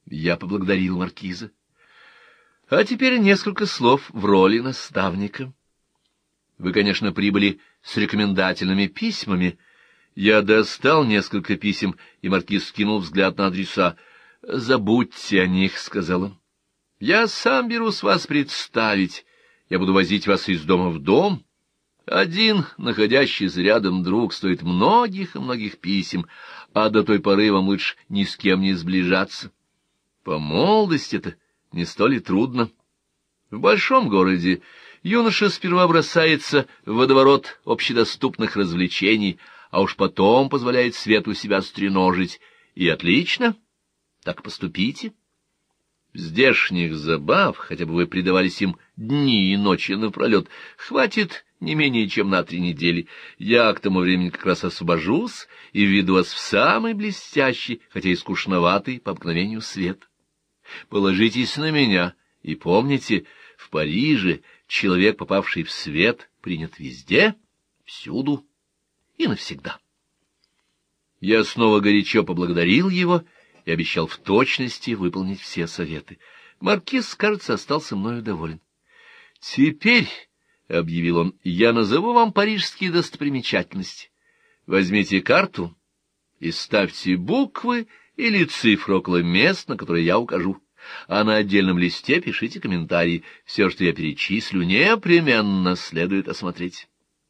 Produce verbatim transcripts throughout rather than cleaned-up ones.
Я поблагодарил маркиза. А теперь несколько слов в роли наставника. Вы, конечно, прибыли с рекомендательными письмами. Я достал несколько писем, и маркиз скинул взгляд на адреса. «Забудьте о них», — сказал он. «Я сам берусь вас представить. Я буду возить вас из дома в дом. Один, находящийся рядом друг, стоит многих и многих писем, а до той поры вам лучше ни с кем не сближаться. По молодости-то не столь и трудно. В большом городе юноша сперва бросается в водоворот общедоступных развлечений, а уж потом позволяет свету себя стреножить. И отлично, так поступите. Здешних забав, хотя бы вы предавались им дни и ночи напролет, хватит не менее чем на три недели. Я к тому времени как раз освобожусь и введу вас в самый блестящий, хотя и скучноватый по обыкновению свет. Положитесь на меня и помните, в Париже человек, попавший в свет, принят везде, всюду и навсегда». Я снова горячо поблагодарил его и обещал в точности выполнить все советы. Маркиз, кажется, остался мною доволен. «Теперь, — объявил он, — я назову вам парижские достопримечательности. Возьмите карту и ставьте буквы или цифры около мест, на которые я укажу, а на отдельном листе пишите комментарии. Все, что я перечислю, непременно следует осмотреть».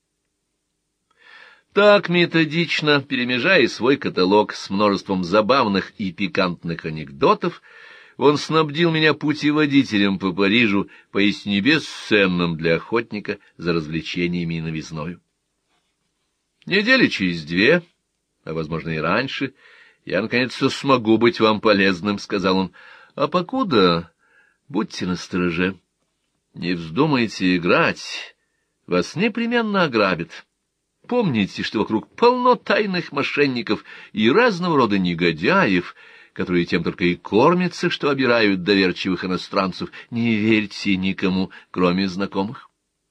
Так, методично перемежая свой каталог с множеством забавных и пикантных анекдотов, он снабдил меня путеводителем по Парижу, поистине бесценным для охотника за развлечениями и новизною. Недели через две, а, возможно, и раньше, я, наконец-то, смогу быть вам полезным, — сказал он. — А покуда будьте настороже. Не вздумайте играть, вас непременно ограбят. Помните, что вокруг полно тайных мошенников и разного рода негодяев, которые тем только и кормятся, что обирают доверчивых иностранцев. Не верьте никому, кроме знакомых.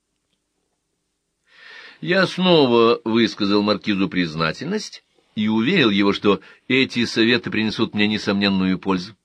Я снова высказал маркизу признательность и уверил его, что эти советы принесут мне несомненную пользу.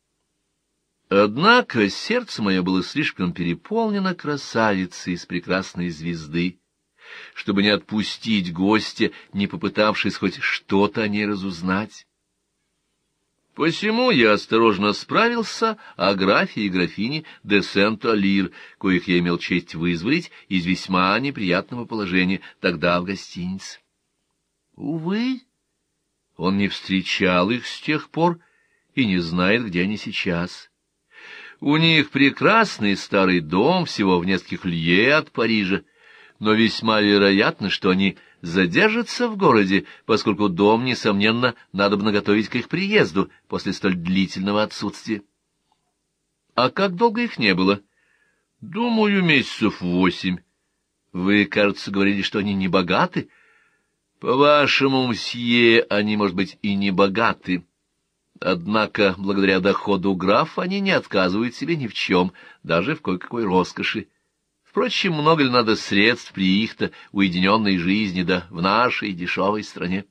Однако сердце мое было слишком переполнено красавицей с прекрасной звезды, чтобы не отпустить гостя, не попытавшись хоть что-то о ней разузнать. Посему я осторожно справился о графе и графине де Сент-Олир, коих я имел честь вызволить из весьма неприятного положения тогда в гостинице. Увы, он не встречал их с тех пор и не знает, где они сейчас. У них прекрасный старый дом всего в нескольких лье от Парижа, но весьма вероятно, что они задержатся в городе, поскольку дом, несомненно, надобно готовить к их приезду после столь длительного отсутствия. А как долго их не было? Думаю, месяцев восемь. Вы, кажется, говорили, что они не богаты. По-вашему, мсье, они, может быть, и не богаты. Однако, благодаря доходу графа, они не отказывают себе ни в чем, даже в кое-какой роскоши. Впрочем, много ли надо средств при их-то уединенной жизни, да в нашей дешевой стране?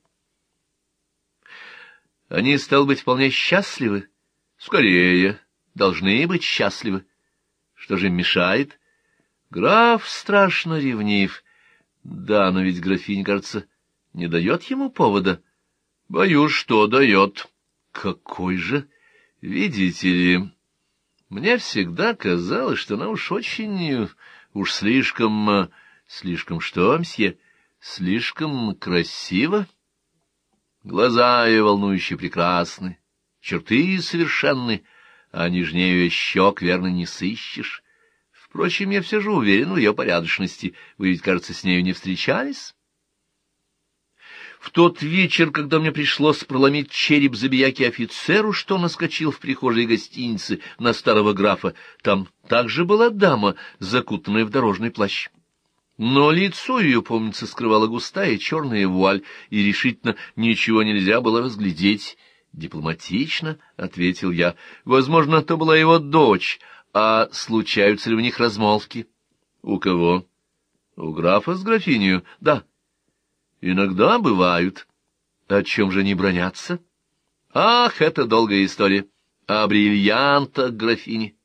Они, стало быть, вполне счастливы? Скорее, должны быть счастливы. Что же им мешает? Граф страшно ревнив. Да, но ведь графиня, кажется, не дает ему повода. Боюсь, что дает. Какой же? Видите ли, мне всегда казалось, что она уж очень... Уж слишком... Слишком что, мсье? Слишком красиво? Глаза ее волнующе прекрасны, черты совершенны, а нежнее ее щек, верно, не сыщешь. Впрочем, я все же уверен в ее порядочности. Вы ведь, кажется, с нею не встречались? В тот вечер, когда мне пришлось проломить череп забияки офицеру, что наскочил в прихожей гостиницы на старого графа, там также была дама, закутанная в дорожный плащ. Но лицо ее, помнится, скрывала густая черная вуаль, и решительно ничего нельзя было разглядеть. Дипломатично ответил я. Возможно, то была его дочь. А случаются ли у них размолвки? У кого? У графа с графинею, да. Иногда бывают. О чем же они бранятся? Ах, это долгая история. о бриллиантах графини.